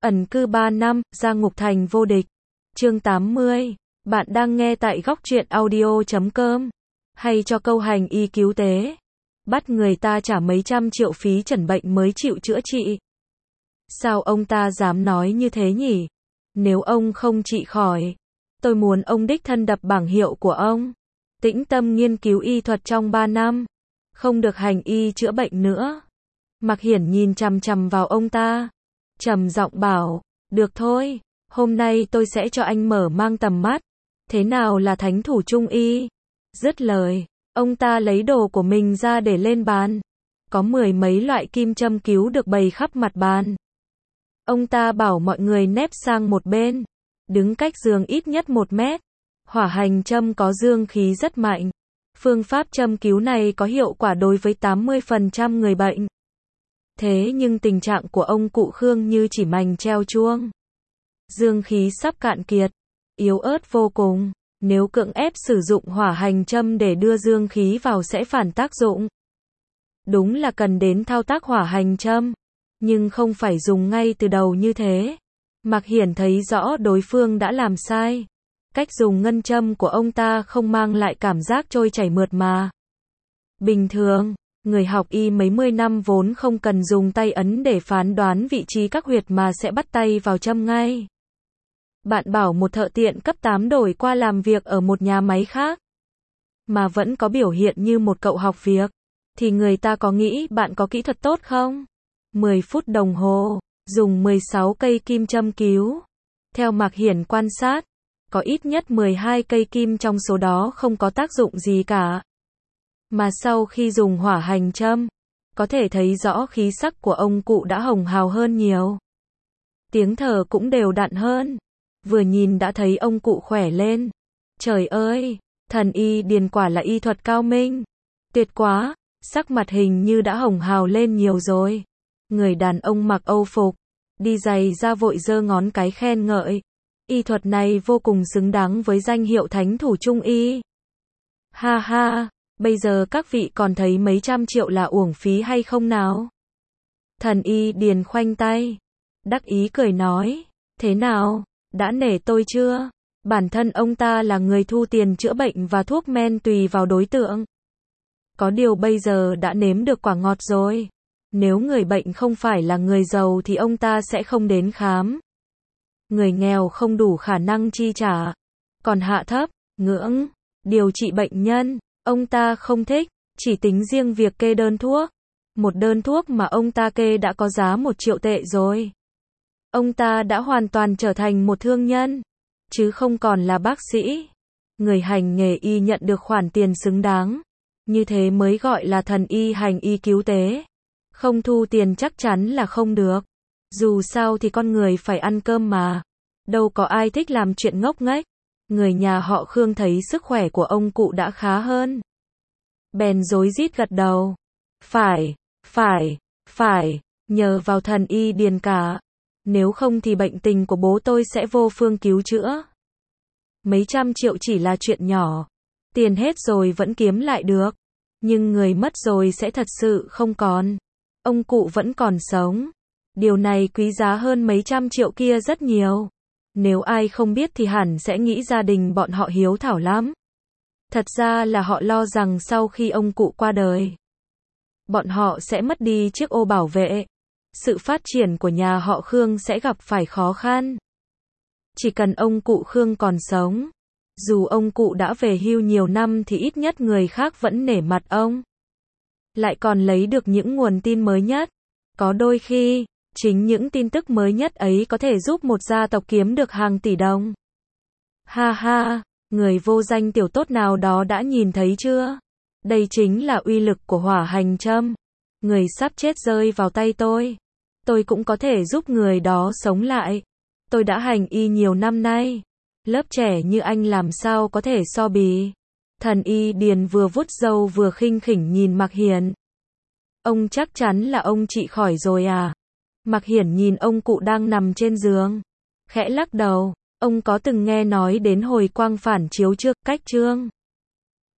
Ẩn cư 3 năm, ra ngục thành vô địch. Chương 80. Bạn đang nghe tại góc truyện audio.com. Hay cho câu hành y cứu tế. Bắt người ta trả mấy trăm triệu phí chẩn bệnh mới chịu chữa trị. Sao ông ta dám nói như thế nhỉ? Nếu ông không trị khỏi, tôi muốn ông đích thân đập bảng hiệu của ông. Tĩnh tâm nghiên cứu y thuật trong 3 năm. Không được hành y chữa bệnh nữa. Mạc Hiển nhìn chằm chằm vào ông ta. Trầm giọng bảo, được thôi, hôm nay tôi sẽ cho anh mở mang tầm mắt. Thế nào là thánh thủ trung y? Dứt lời, ông ta lấy đồ của mình ra để lên bàn. Có 10 mấy loại kim châm cứu được bày khắp mặt bàn. Ông ta bảo mọi người nép sang một bên, đứng cách giường ít nhất 1 mét. Hỏa hành châm có dương khí rất mạnh. Phương pháp châm cứu này có hiệu quả đối với 80% người bệnh. Thế nhưng tình trạng của ông cụ Khương như chỉ mành treo chuông. Dương khí sắp cạn kiệt, yếu ớt vô cùng. Nếu cưỡng ép sử dụng hỏa hành châm để đưa dương khí vào sẽ phản tác dụng. Đúng là cần đến thao tác hỏa hành châm, nhưng không phải dùng ngay từ đầu như thế. Mạc Hiển thấy rõ đối phương đã làm sai. Cách dùng ngân châm của ông ta không mang lại cảm giác trôi chảy mượt mà. Bình thường, người học y mấy mươi năm vốn không cần dùng tay ấn để phán đoán vị trí các huyệt mà sẽ bắt tay vào châm ngay. Bạn bảo một thợ tiện cấp 8 đổi qua làm việc ở một nhà máy khác, mà vẫn có biểu hiện như một cậu học việc, thì người ta có nghĩ bạn có kỹ thuật tốt không? 10 phút đồng hồ, dùng 16 cây kim châm cứu. Theo Mạc Hiển quan sát, có ít nhất 12 cây kim trong số đó không có tác dụng gì cả. Mà sau khi dùng hỏa hành châm, có thể thấy rõ khí sắc của ông cụ đã hồng hào hơn nhiều. Tiếng thở cũng đều đặn hơn. Vừa nhìn đã thấy ông cụ khỏe lên. Trời ơi, thần y Điền quả là y thuật cao minh. Tuyệt quá, sắc mặt hình như đã hồng hào lên nhiều rồi. Người đàn ông mặc âu phục, đi giày ra vội giơ ngón cái khen ngợi. Y thuật này vô cùng xứng đáng với danh hiệu thánh thủ trung y. Ha ha, bây giờ các vị còn thấy mấy trăm triệu là uổng phí hay không nào? Thần y Điền khoanh tay, đắc ý cười nói, thế nào, đã nể tôi chưa? Bản thân ông ta là người thu tiền chữa bệnh và thuốc men tùy vào đối tượng. Có điều bây giờ đã nếm được quả ngọt rồi. Nếu người bệnh không phải là người giàu thì ông ta sẽ không đến khám. Người nghèo không đủ khả năng chi trả. Còn hạ thấp, ngưỡng, điều trị bệnh nhân, ông ta không thích, chỉ tính riêng việc kê đơn thuốc. Một đơn thuốc mà ông ta kê đã có giá 1 triệu tệ rồi. Ông ta đã hoàn toàn trở thành một thương nhân, chứ không còn là bác sĩ. Người hành nghề y nhận được khoản tiền xứng đáng. Như thế mới gọi là thần y hành y cứu tế. Không thu tiền chắc chắn là không được. Dù sao thì con người phải ăn cơm mà. Đâu có ai thích làm chuyện ngốc nghếch. Người nhà họ Khương thấy sức khỏe của ông cụ đã khá hơn, bèn rối rít gật đầu. Phải, nhờ vào thần y Điền cả. Nếu không thì bệnh tình của bố tôi sẽ vô phương cứu chữa. Mấy trăm triệu chỉ là chuyện nhỏ. Tiền hết rồi vẫn kiếm lại được. Nhưng người mất rồi sẽ thật sự không còn. Ông cụ vẫn còn sống. Điều này quý giá hơn mấy trăm triệu kia rất nhiều. Nếu ai không biết thì hẳn sẽ nghĩ gia đình bọn họ hiếu thảo lắm. Thật ra là họ lo rằng sau khi ông cụ qua đời, bọn họ sẽ mất đi chiếc ô bảo vệ. Sự phát triển của nhà họ Khương sẽ gặp phải khó khăn. Chỉ cần ông cụ Khương còn sống, dù ông cụ đã về hưu nhiều năm thì ít nhất người khác vẫn nể mặt ông. Lại còn lấy được những nguồn tin mới nhất. Có đôi khi, chính những tin tức mới nhất ấy có thể giúp một gia tộc kiếm được hàng tỷ đồng. Ha ha, người vô danh tiểu tốt nào đó đã nhìn thấy chưa? Đây chính là uy lực của hỏa hành châm. Người sắp chết rơi vào tay tôi cũng có thể giúp người đó sống lại. Tôi đã hành y nhiều năm nay. Lớp trẻ như anh làm sao có thể so bì. Thần y Điền vừa vuốt râu vừa khinh khỉnh nhìn Mạc Hiển. Ông chắc chắn là ông trị khỏi rồi à? Mạc Hiển nhìn ông cụ đang nằm trên giường, khẽ lắc đầu. Ông có từng nghe nói đến hồi quang phản chiếu chưa? Cách chương